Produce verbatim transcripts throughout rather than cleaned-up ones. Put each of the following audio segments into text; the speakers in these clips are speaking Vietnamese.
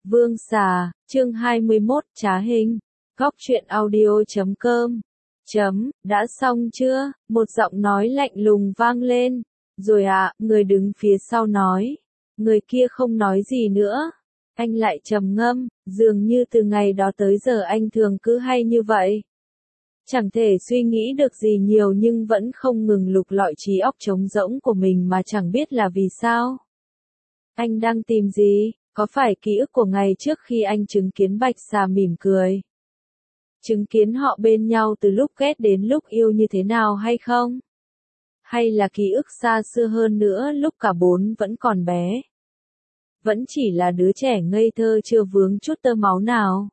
Vương xà, chương hai mươi mốt, trá hình. Góc truyện audio chấm com. Chấm, đã xong chưa? Một giọng nói lạnh lùng vang lên. Rồi ạ, à, người đứng phía sau nói. Người kia không nói gì nữa. Anh lại trầm ngâm, dường như từ ngày đó tới giờ anh thường cứ hay như vậy. Chẳng thể suy nghĩ được gì nhiều nhưng vẫn không ngừng lục lọi trí óc trống rỗng của mình mà chẳng biết là vì sao. Anh đang tìm gì? Có phải ký ức của ngày trước khi anh chứng kiến Bạch Xà mỉm cười? Chứng kiến họ bên nhau từ lúc ghét đến lúc yêu như thế nào hay không? Hay là ký ức xa xưa hơn nữa lúc cả bốn vẫn còn bé? Vẫn chỉ là đứa trẻ ngây thơ chưa vướng chút tơ máu nào?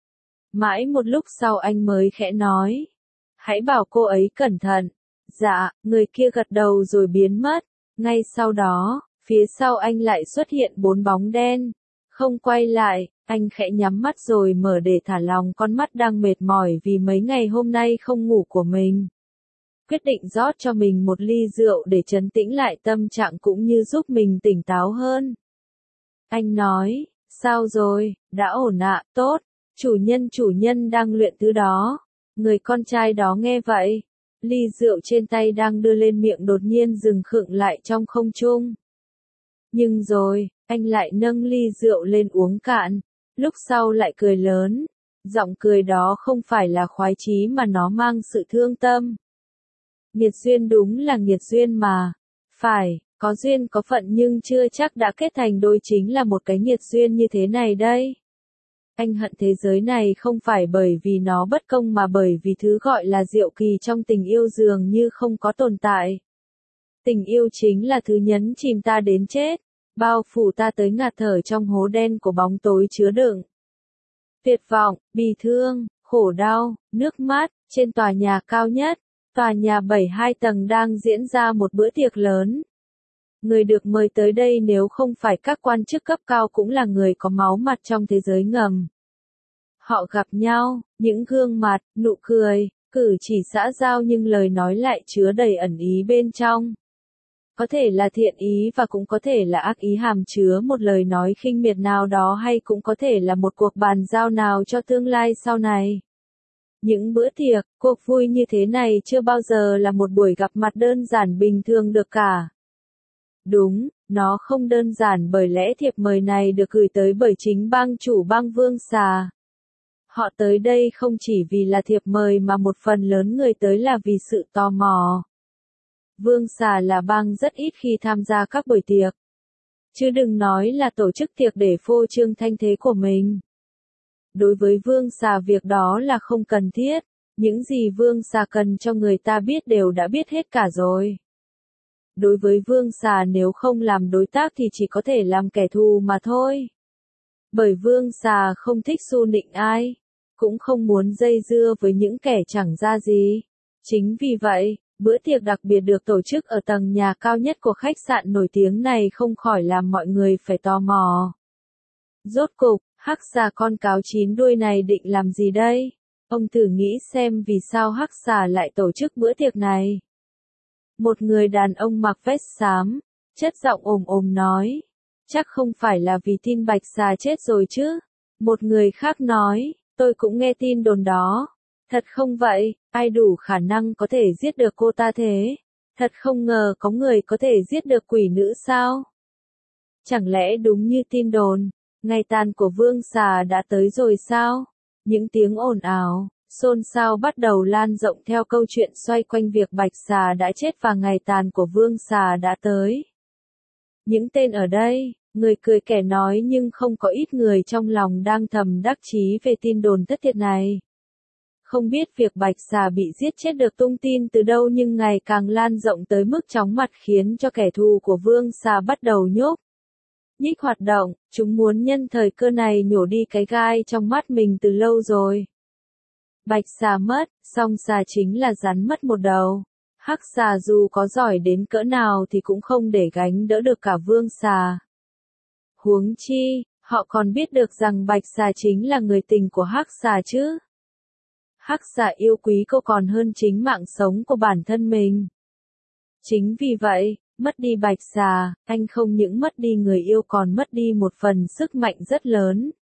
Mãi một lúc sau anh mới khẽ nói. Hãy bảo cô ấy cẩn thận. Dạ, người kia gật đầu rồi biến mất. Ngay sau đó, phía sau anh lại xuất hiện bốn bóng đen. Không quay lại, anh khẽ nhắm mắt rồi mở để thả lòng con mắt đang mệt mỏi vì mấy ngày hôm nay không ngủ của mình. Quyết định rót cho mình một ly rượu để trấn tĩnh lại tâm trạng cũng như giúp mình tỉnh táo hơn. Anh nói, sao rồi, đã ổn ạ, tốt, chủ nhân chủ nhân đang luyện thứ đó. Người con trai đó nghe vậy, ly rượu trên tay đang đưa lên miệng đột nhiên dừng khựng lại trong không trung. Nhưng rồi, anh lại nâng ly rượu lên uống cạn, lúc sau lại cười lớn. Giọng cười đó không phải là khoái chí mà nó mang sự thương tâm. Nghiệt duyên đúng là nghiệt duyên mà. Phải, có duyên có phận nhưng chưa chắc đã kết thành đôi chính là một cái nghiệt duyên như thế này đây. Anh hận thế giới này không phải bởi vì nó bất công mà bởi vì thứ gọi là diệu kỳ trong tình yêu dường như không có tồn tại. Tình yêu chính là thứ nhấn chìm ta đến chết, bao phủ ta tới ngạt thở trong hố đen của bóng tối chứa đựng tuyệt vọng, bi thương, khổ đau, nước mắt. Trên tòa nhà cao nhất, tòa nhà bảy mươi hai tầng đang diễn ra một bữa tiệc lớn. Người được mời tới đây nếu không phải các quan chức cấp cao cũng là người có máu mặt trong thế giới ngầm. Họ gặp nhau, những gương mặt, nụ cười, cử chỉ xã giao nhưng lời nói lại chứa đầy ẩn ý bên trong. Có thể là thiện ý và cũng có thể là ác ý hàm chứa một lời nói khinh miệt nào đó hay cũng có thể là một cuộc bàn giao nào cho tương lai sau này. Những bữa tiệc, cuộc vui như thế này chưa bao giờ là một buổi gặp mặt đơn giản bình thường được cả. Đúng, nó không đơn giản bởi lẽ thiệp mời này được gửi tới bởi chính bang chủ bang Vương Xà. Họ tới đây không chỉ vì là thiệp mời mà một phần lớn người tới là vì sự tò mò. Vương Xà là bang rất ít khi tham gia các buổi tiệc. Chứ đừng nói là tổ chức tiệc để phô trương thanh thế của mình. Đối với Vương Xà việc đó là không cần thiết. Những gì Vương Xà cần cho người ta biết đều đã biết hết cả rồi. Đối với Vương Xà nếu không làm đối tác thì chỉ có thể làm kẻ thù mà thôi. Bởi Vương Xà không thích xu nịnh ai, cũng không muốn dây dưa với những kẻ chẳng ra gì. Chính vì vậy, bữa tiệc đặc biệt được tổ chức ở tầng nhà cao nhất của khách sạn nổi tiếng này không khỏi làm mọi người phải tò mò. Rốt cục, hắc xà con cáo chín đuôi này định làm gì đây? Ông thử nghĩ xem vì sao hắc xà lại tổ chức bữa tiệc này. Một người đàn ông mặc vest xám, chất giọng ồm ồm nói. Chắc không phải là vì tin Bạch Xà chết rồi chứ? Một người khác nói, tôi cũng nghe tin đồn đó. Thật không vậy, ai đủ khả năng có thể giết được cô ta thế? Thật không ngờ có người có thể giết được quỷ nữ sao? Chẳng lẽ đúng như tin đồn, ngày tàn của Vương Xà đã tới rồi sao? Những tiếng ồn ào, xôn xao bắt đầu lan rộng theo câu chuyện xoay quanh việc Bạch Xà đã chết và ngày tàn của Vương Xà đã tới. Những tên ở đây, người cười kẻ nói nhưng không có ít người trong lòng đang thầm đắc chí về tin đồn thất thiệt này. Không biết việc Bạch Xà bị giết chết được tung tin từ đâu nhưng ngày càng lan rộng tới mức chóng mặt khiến cho kẻ thù của Vương Xà bắt đầu nhúc nhích hoạt động, chúng muốn nhân thời cơ này nhổ đi cái gai trong mắt mình từ lâu rồi. Bạch Xà mất, song xà chính là rắn mất một đầu. Hắc xà dù có giỏi đến cỡ nào thì cũng không để gánh đỡ được cả Vương Xà. Huống chi, họ còn biết được rằng Bạch Xà chính là người tình của hắc xà chứ. Hắc xà yêu quý cô còn hơn chính mạng sống của bản thân mình. Chính vì vậy, mất đi Bạch Xà, anh không những mất đi người yêu còn mất đi một phần sức mạnh rất lớn,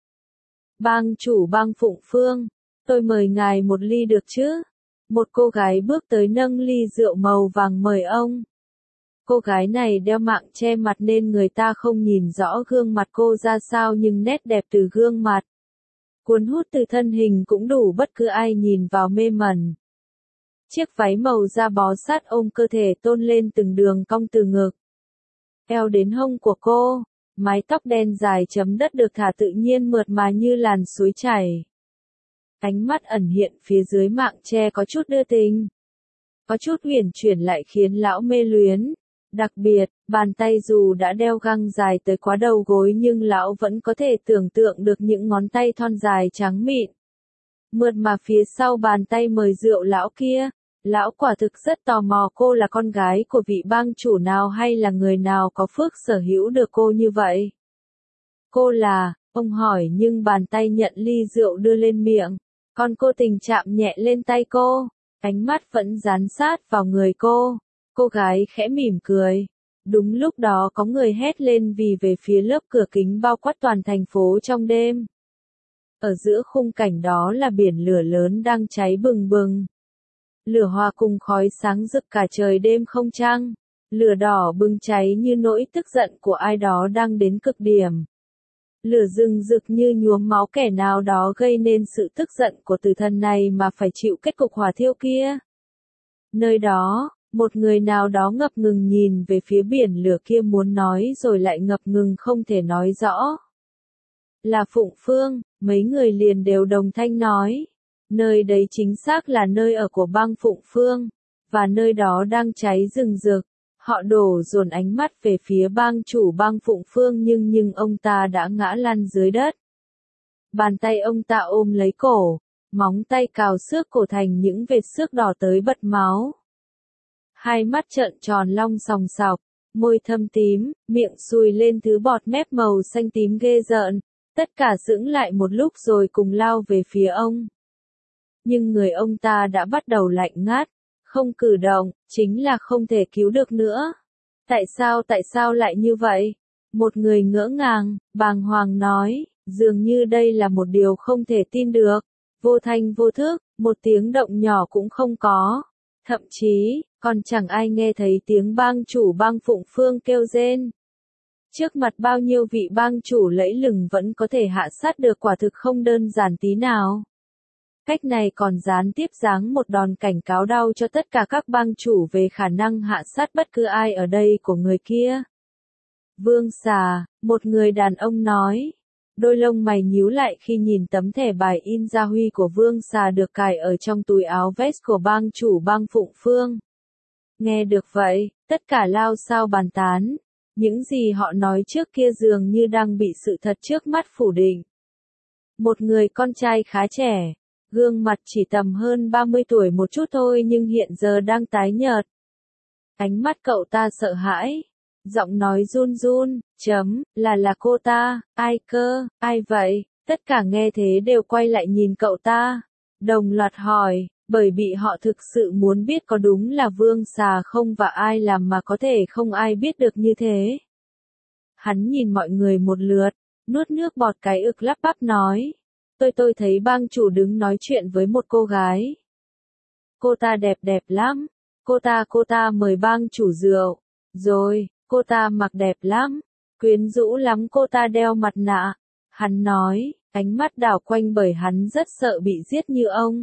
Bang chủ Bang Phụng Phương, tôi mời ngài một ly được chứ? Một cô gái bước tới nâng ly rượu màu vàng mời ông. Cô gái này đeo mạng che mặt nên người ta không nhìn rõ gương mặt cô ra sao, nhưng nét đẹp từ gương mặt, cuốn hút từ thân hình cũng đủ bất cứ ai nhìn vào mê mẩn. Chiếc váy màu da bó sát ôm cơ thể tôn lên từng đường cong từ ngực, eo đến hông của cô, mái tóc đen dài chấm đất được thả tự nhiên mượt mà như làn suối chảy. Ánh mắt ẩn hiện phía dưới mạng che có chút đưa tình, có chút uyển chuyển lại khiến lão mê luyến. Đặc biệt, bàn tay dù đã đeo găng dài tới quá đầu gối nhưng lão vẫn có thể tưởng tượng được những ngón tay thon dài trắng mịn, mượt mà phía sau bàn tay mời rượu lão kia. Lão quả thực rất tò mò cô là con gái của vị bang chủ nào hay là người nào có phước sở hữu được cô như vậy. Cô là, ông hỏi nhưng bàn tay nhận ly rượu đưa lên miệng, còn cô tình chạm nhẹ lên tay cô, ánh mắt vẫn dán sát vào người cô. Cô gái khẽ mỉm cười. Đúng lúc đó có người hét lên vì về phía lớp cửa kính bao quát toàn thành phố trong đêm. Ở giữa khung cảnh đó là biển lửa lớn đang cháy bừng bừng. Lửa hòa cùng khói sáng rực cả trời đêm không trăng. Lửa đỏ bừng cháy như nỗi tức giận của ai đó đang đến cực điểm. Lửa rừng rực như nhuốm máu kẻ nào đó gây nên sự tức giận của tử thần này mà phải chịu kết cục hỏa thiêu kia. Nơi đó, một người nào đó ngập ngừng nhìn về phía biển lửa kia muốn nói rồi lại ngập ngừng không thể nói rõ. Là Phụng Phương, mấy người liền đều đồng thanh nói. Nơi đấy chính xác là nơi ở của bang Phụng Phương, và nơi đó đang cháy rừng rực. Họ đổ dồn ánh mắt về phía bang chủ bang Phụng Phương nhưng nhưng ông ta đã ngã lăn dưới đất. Bàn tay ông ta ôm lấy cổ, móng tay cào xước cổ thành những vệt xước đỏ tới bật máu. Hai mắt trợn tròn long sòng sọc, môi thâm tím, miệng sùi lên thứ bọt mép màu xanh tím ghê rợn. Tất cả sững lại một lúc rồi cùng lao về phía ông. Nhưng người ông ta đã bắt đầu lạnh ngắt, không cử động, chính là không thể cứu được nữa. Tại sao tại sao lại như vậy? Một người ngỡ ngàng, bàng hoàng nói, dường như đây là một điều không thể tin được. Vô thanh vô thức, một tiếng động nhỏ cũng không có. Thậm chí, còn chẳng ai nghe thấy tiếng bang chủ bang Phụng Phương kêu rên. Trước mặt bao nhiêu vị bang chủ lẫy lừng vẫn có thể hạ sát được quả thực không đơn giản tí nào. Cách này còn gián tiếp giáng một đòn cảnh cáo đau cho tất cả các bang chủ về khả năng hạ sát bất cứ ai ở đây của người kia. Vương Xà, một người đàn ông nói. Đôi lông mày nhíu lại khi nhìn tấm thẻ bài in gia huy của Vương Xà được cài ở trong túi áo vest của bang chủ bang Phụng Phương. Nghe được vậy, tất cả lao sao bàn tán. Những gì họ nói trước kia dường như đang bị sự thật trước mắt phủ định. Một người con trai khá trẻ, gương mặt chỉ tầm hơn ba mươi tuổi một chút thôi nhưng hiện giờ đang tái nhợt. Ánh mắt cậu ta sợ hãi, giọng nói run run, chấm, là là cô ta, ai cơ, ai vậy? Tất cả nghe thế đều quay lại nhìn cậu ta, đồng loạt hỏi, bởi bị họ thực sự muốn biết có đúng là Vương Xà không và ai làm mà có thể không ai biết được như thế. Hắn nhìn mọi người một lượt, nuốt nước bọt cái ực lắp bắp nói. Tôi tôi thấy bang chủ đứng nói chuyện với một cô gái. Cô ta đẹp đẹp lắm. Cô ta cô ta mời bang chủ rượu. Rồi, cô ta mặc đẹp lắm. Quyến rũ lắm, cô ta đeo mặt nạ. Hắn nói, ánh mắt đảo quanh bởi hắn rất sợ bị giết như ông.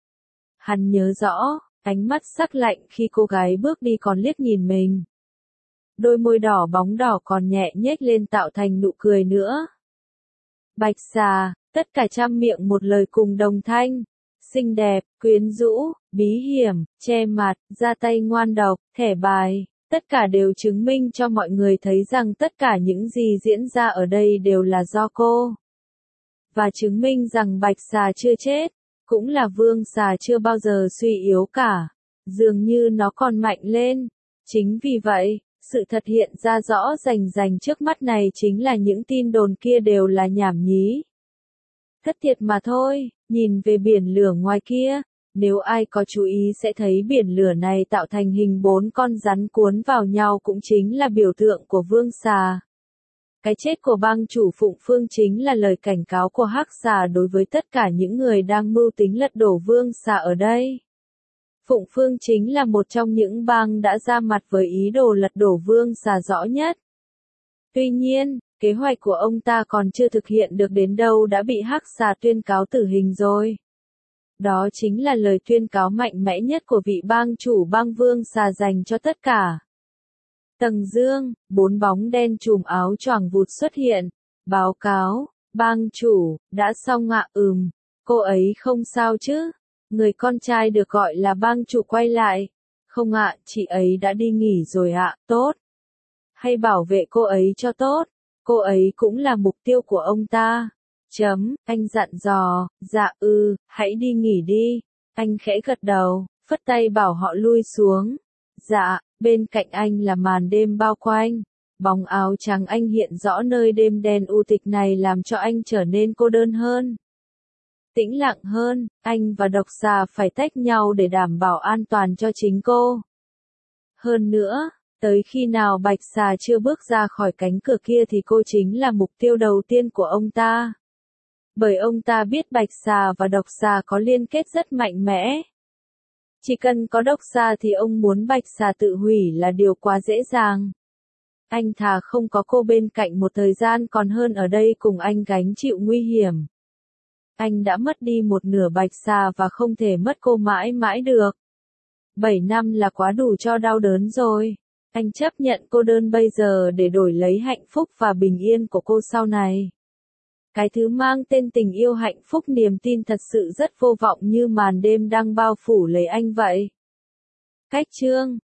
Hắn nhớ rõ, ánh mắt sắc lạnh khi cô gái bước đi còn liếc nhìn mình. Đôi môi đỏ bóng đỏ còn nhẹ nhếch lên tạo thành nụ cười nữa. Bạch Xà, tất cả trăm miệng một lời cùng đồng thanh. Xinh đẹp, quyến rũ, bí hiểm, che mặt, ra tay ngoan độc, thẻ bài, tất cả đều chứng minh cho mọi người thấy rằng tất cả những gì diễn ra ở đây đều là do cô. Và chứng minh rằng Bạch Xà chưa chết, cũng là Vương Xà chưa bao giờ suy yếu cả. Dường như nó còn mạnh lên. Chính vì vậy, sự thật hiện ra rõ rành rành trước mắt này chính là những tin đồn kia đều là nhảm nhí. Thất thiệt mà thôi, nhìn về biển lửa ngoài kia, nếu ai có chú ý sẽ thấy biển lửa này tạo thành hình bốn con rắn cuốn vào nhau cũng chính là biểu tượng của Vương Xà. Cái chết của bang chủ Phụng Phương chính là lời cảnh cáo của Hắc Xà đối với tất cả những người đang mưu tính lật đổ Vương Xà ở đây. Phụng Phương chính là một trong những bang đã ra mặt với ý đồ lật đổ Vương Xà rõ nhất. Tuy nhiên, kế hoạch của ông ta còn chưa thực hiện được đến đâu đã bị Hắc Xà tuyên cáo tử hình rồi. Đó chính là lời tuyên cáo mạnh mẽ nhất của vị bang chủ bang Vương Xà dành cho tất cả. Tầng dương, bốn bóng đen trùm áo choàng vụt xuất hiện. Báo cáo, bang chủ, đã xong ạ. Ừm, cô ấy không sao chứ? Người con trai được gọi là bang chủ quay lại. Không ạ, chị ấy đã đi nghỉ rồi ạ. Tốt. Hay bảo vệ cô ấy cho tốt. Cô ấy cũng là mục tiêu của ông ta. Chấm, anh dặn dò. Dạ ư, hãy đi nghỉ đi. Anh khẽ gật đầu, phất tay bảo họ lui xuống. Dạ. Bên cạnh anh là màn đêm bao quanh. Bóng áo trắng anh hiện rõ nơi đêm đen u tịch này làm cho anh trở nên cô đơn hơn. Tĩnh lặng hơn, anh và độc xà phải tách nhau để đảm bảo an toàn cho chính cô. Hơn nữa, tới khi nào bạch xà chưa bước ra khỏi cánh cửa kia thì cô chính là mục tiêu đầu tiên của ông ta. Bởi ông ta biết bạch xà và độc xà có liên kết rất mạnh mẽ. Chỉ cần có độc xà thì ông muốn bạch xà tự hủy là điều quá dễ dàng. Anh thà không có cô bên cạnh một thời gian còn hơn ở đây cùng anh gánh chịu nguy hiểm. Anh đã mất đi một nửa bạch xà và không thể mất cô mãi mãi được. Bảy năm là quá đủ cho đau đớn rồi. Anh chấp nhận cô đơn bây giờ để đổi lấy hạnh phúc và bình yên của cô sau này. Cái thứ mang tên tình yêu hạnh phúc niềm tin thật sự rất vô vọng như màn đêm đang bao phủ lấy anh vậy. Cách chương